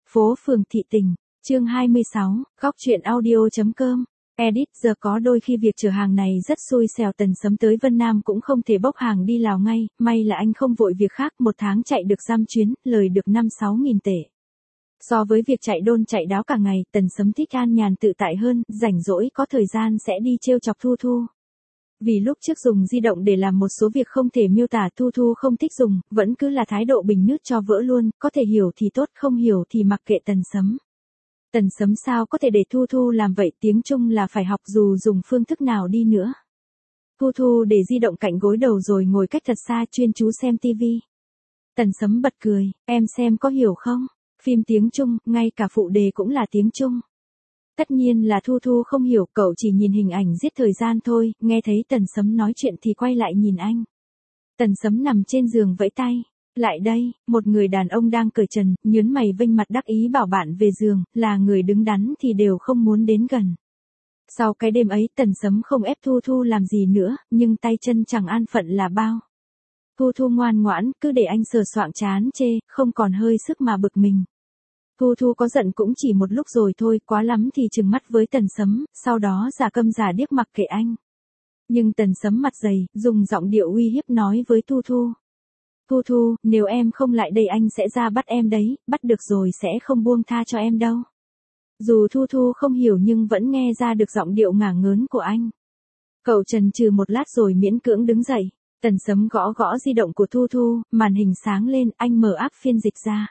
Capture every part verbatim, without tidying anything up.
Phố phường thị tình, chương hai mươi sáu, góc truyện audio.com. Edit giờ có đôi khi việc chở hàng này rất xui xẻo. Tần Sấm tới Vân Nam cũng không thể bốc hàng đi Lào ngay, may là anh không vội việc khác, một tháng chạy được giam chuyến, lời được năm sáu nghìn tệ. So với việc chạy đôn chạy đáo cả ngày, Tần Sấm thích an nhàn tự tại hơn, rảnh rỗi có thời gian sẽ đi trêu chọc Thu Thu. Vì lúc trước dùng di động để làm một số việc không thể miêu tả, Thu Thu không thích dùng, vẫn cứ là thái độ bình nước cho vỡ luôn, có thể hiểu thì tốt, không hiểu thì mặc kệ Tần Sấm. Tần Sấm sao có thể để Thu Thu làm vậy, tiếng Trung là phải học dù dùng phương thức nào đi nữa. Thu Thu để di động cạnh gối đầu rồi ngồi cách thật xa chuyên chú xem tivi. Tần Sấm bật cười, em xem có hiểu không? Phim tiếng Trung, ngay cả phụ đề cũng là tiếng Trung. Tất nhiên là Thu Thu không hiểu, cậu chỉ nhìn hình ảnh giết thời gian thôi, nghe thấy Tần Sấm nói chuyện thì quay lại nhìn anh. Tần Sấm nằm trên giường vẫy tay. Lại đây, một người đàn ông đang cởi trần, nhớn mày vênh mặt đắc ý bảo bạn về giường, là người đứng đắn thì đều không muốn đến gần. Sau cái đêm ấy, Tần Sấm không ép Thu Thu làm gì nữa, nhưng tay chân chẳng an phận là bao. Thu Thu ngoan ngoãn, cứ để anh sờ soạng chán chê, không còn hơi sức mà bực mình. Thu Thu có giận cũng chỉ một lúc rồi thôi, quá lắm thì trừng mắt với Tần Sấm, sau đó giả câm giả điếc mặc kệ anh. Nhưng Tần Sấm mặt dày, dùng giọng điệu uy hiếp nói với Thu Thu. Thu Thu, nếu em không lại đây anh sẽ ra bắt em đấy, bắt được rồi sẽ không buông tha cho em đâu. Dù Thu Thu không hiểu nhưng vẫn nghe ra được giọng điệu ngả ngớn của anh. Cậu chần chừ một lát rồi miễn cưỡng đứng dậy. Tần Sấm gõ gõ di động của Thu Thu, màn hình sáng lên, anh mở app phiên dịch ra.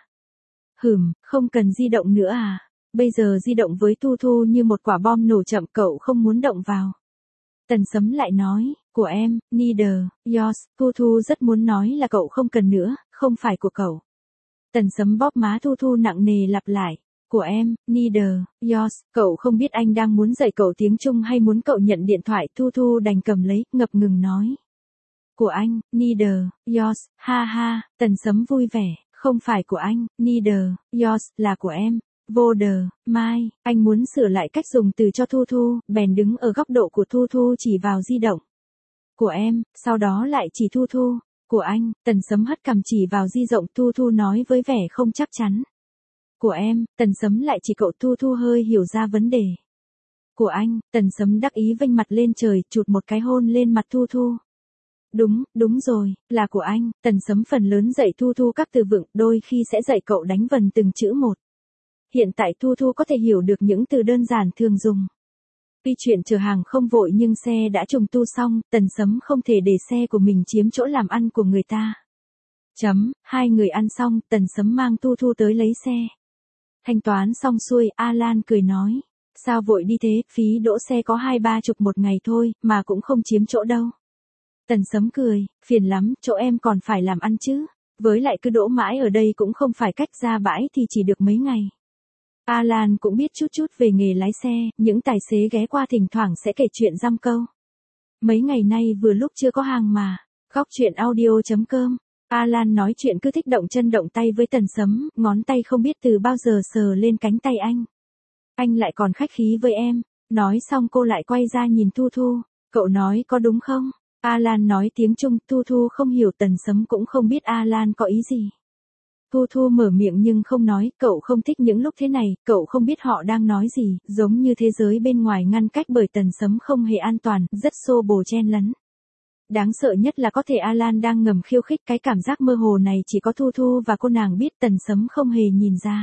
Hửm, không cần di động nữa à? Bây giờ di động với Thu Thu như một quả bom nổ chậm, cậu không muốn động vào. Tần Sấm lại nói, của em, neither, yours. Thu Thu rất muốn nói là cậu không cần nữa, không phải của cậu. Tần Sấm bóp má Thu Thu nặng nề lặp lại, của em, neither, yours. Cậu không biết anh đang muốn dạy cậu tiếng Trung hay muốn cậu nhận điện thoại. Thu Thu đành cầm lấy, ngập ngừng nói. Của anh, neither, yours, ha ha. Tần Sấm vui vẻ, không phải của anh, neither, yours, là của em. Vô đờ, mai, anh muốn sửa lại cách dùng từ cho Thu Thu, bèn đứng ở góc độ của Thu Thu chỉ vào di động. Của em, sau đó lại chỉ Thu Thu. Của anh, Tần Sấm hất cằm chỉ vào di động. Thu Thu nói với vẻ không chắc chắn. Của em, Tần Sấm lại chỉ cậu. Thu Thu hơi hiểu ra vấn đề. Của anh, Tần Sấm đắc ý vênh mặt lên trời, chụt một cái hôn lên mặt Thu Thu. Đúng, đúng rồi, là của anh. Tần Sấm phần lớn dạy Thu Thu các từ vựng, đôi khi sẽ dạy cậu đánh vần từng chữ một. Hiện tại Thu Thu có thể hiểu được những từ đơn giản thường dùng. Tuy chuyện chở hàng không vội nhưng xe đã trùng tu xong, Tần Sấm không thể để xe của mình chiếm chỗ làm ăn của người ta. Chấm, hai người ăn xong, Tần Sấm mang Thu Thu tới lấy xe. Thanh toán xong xuôi, Alan cười nói. Sao vội đi thế, phí đỗ xe có hai ba chục một ngày thôi, mà cũng không chiếm chỗ đâu. Tần Sấm cười, phiền lắm, chỗ em còn phải làm ăn chứ. Với lại cứ đỗ mãi ở đây cũng không phải cách, ra bãi thì chỉ được mấy ngày. Alan cũng biết chút chút về nghề lái xe, những tài xế ghé qua thỉnh thoảng sẽ kể chuyện dăm câu. Mấy ngày nay vừa lúc chưa có hàng mà. Góc truyện audio.com. Alan nói chuyện cứ thích động chân động tay với Tần Sấm, ngón tay không biết từ bao giờ sờ lên cánh tay anh. Anh lại còn khách khí với em. Nói xong cô lại quay ra nhìn Thu Thu. Cậu nói có đúng không? Alan nói tiếng Trung, Thu Thu không hiểu. Tần Sấm cũng không biết Alan có ý gì. Thu Thu mở miệng nhưng không nói, cậu không thích những lúc thế này, cậu không biết họ đang nói gì, giống như thế giới bên ngoài ngăn cách bởi Tần Sấm không hề an toàn, rất xô bồ chen lấn. Đáng sợ nhất là có thể Alan đang ngầm khiêu khích, cái cảm giác mơ hồ này chỉ có Thu Thu và cô nàng biết. Tần Sấm không hề nhìn ra.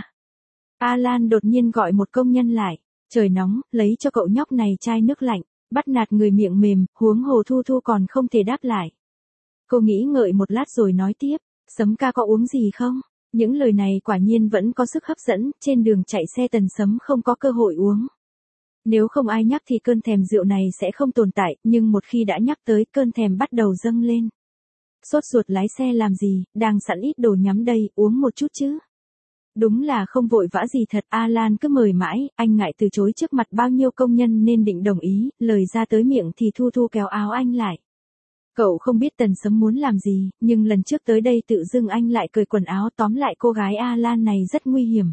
Alan đột nhiên gọi một công nhân lại, trời nóng, lấy cho cậu nhóc này chai nước lạnh, bắt nạt người miệng mềm, huống hồ Thu Thu còn không thể đáp lại. Cô nghĩ ngợi một lát rồi nói tiếp, Sấm ca có uống gì không? Những lời này quả nhiên vẫn có sức hấp dẫn, trên đường chạy xe Tần Sấm không có cơ hội uống. Nếu không ai nhắc thì cơn thèm rượu này sẽ không tồn tại, nhưng một khi đã nhắc tới, cơn thèm bắt đầu dâng lên. Sốt ruột lái xe làm gì, đang sẵn ít đồ nhắm đây, uống một chút chứ. Đúng là không vội vã gì thật, Alan cứ mời mãi, anh ngại từ chối trước mặt bao nhiêu công nhân nên định đồng ý, lời ra tới miệng thì Thu Thu kéo áo anh lại. Cậu không biết Tần Sấm muốn làm gì, nhưng lần trước tới đây tự dưng anh lại cởi quần áo, tóm lại cô gái Alan này rất nguy hiểm.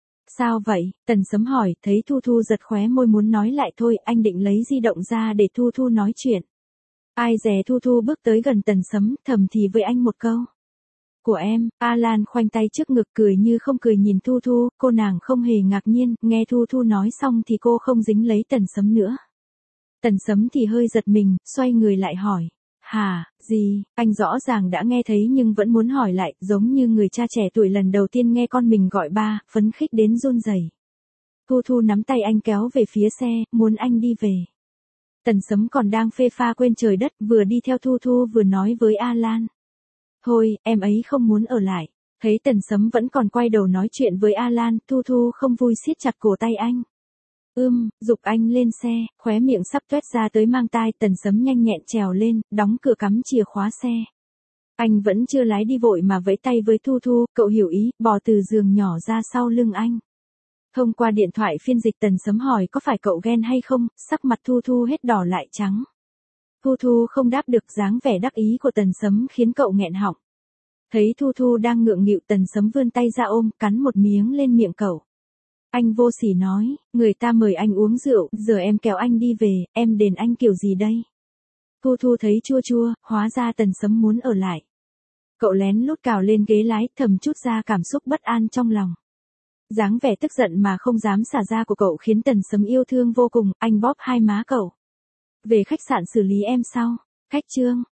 Sao vậy? Tần Sấm hỏi, thấy Thu Thu giật khóe môi muốn nói lại thôi, anh định lấy di động ra để Thu Thu nói chuyện. Ai dè Thu Thu bước tới gần Tần Sấm, thầm thì với anh một câu. của em, Alan khoanh tay trước ngực cười như không cười nhìn Thu Thu, cô nàng không hề ngạc nhiên, nghe Thu Thu nói xong thì cô không dính lấy Tần Sấm nữa. Tần Sấm thì hơi giật mình, xoay người lại hỏi. Hả, gì, anh rõ ràng đã nghe thấy nhưng vẫn muốn hỏi lại, giống như người cha trẻ tuổi lần đầu tiên nghe con mình gọi ba, phấn khích đến run rẩy. Thu Thu nắm tay anh kéo về phía xe, muốn anh đi về. Tần Sấm còn đang phê pha quên trời đất, vừa đi theo Thu Thu vừa nói với Alan. Thôi, em ấy không muốn ở lại. Thấy Tần Sấm vẫn còn quay đầu nói chuyện với Alan, Thu Thu không vui siết chặt cổ tay anh. Ưm, giục anh lên xe, khóe miệng sắp toét ra tới mang tai. Tần Sấm nhanh nhẹn trèo lên, đóng cửa cắm chìa khóa xe. Anh vẫn chưa lái đi vội mà vẫy tay với Thu Thu, cậu hiểu ý, bò từ giường nhỏ ra sau lưng anh. Thông qua điện thoại phiên dịch Tần Sấm hỏi có phải cậu ghen hay không, sắc mặt Thu Thu hết đỏ lại trắng. Thu Thu không đáp được, dáng vẻ đắc ý của Tần Sấm khiến cậu nghẹn họng. Thấy Thu Thu đang ngượng nghịu, Tần Sấm vươn tay ra ôm, cắn một miếng lên miệng cậu. Anh vô sỉ nói, người ta mời anh uống rượu, giờ em kéo anh đi về, em đền anh kiểu gì đây? Thu Thu thấy chua chua, hóa ra Tần Sấm muốn ở lại. Cậu lén lút cào lên ghế lái, thầm chút ra cảm xúc bất an trong lòng. Dáng vẻ tức giận mà không dám xả ra của cậu khiến Tần Sấm yêu thương vô cùng, anh bóp hai má cậu. Về khách sạn xử lý em sau. Khách Trương.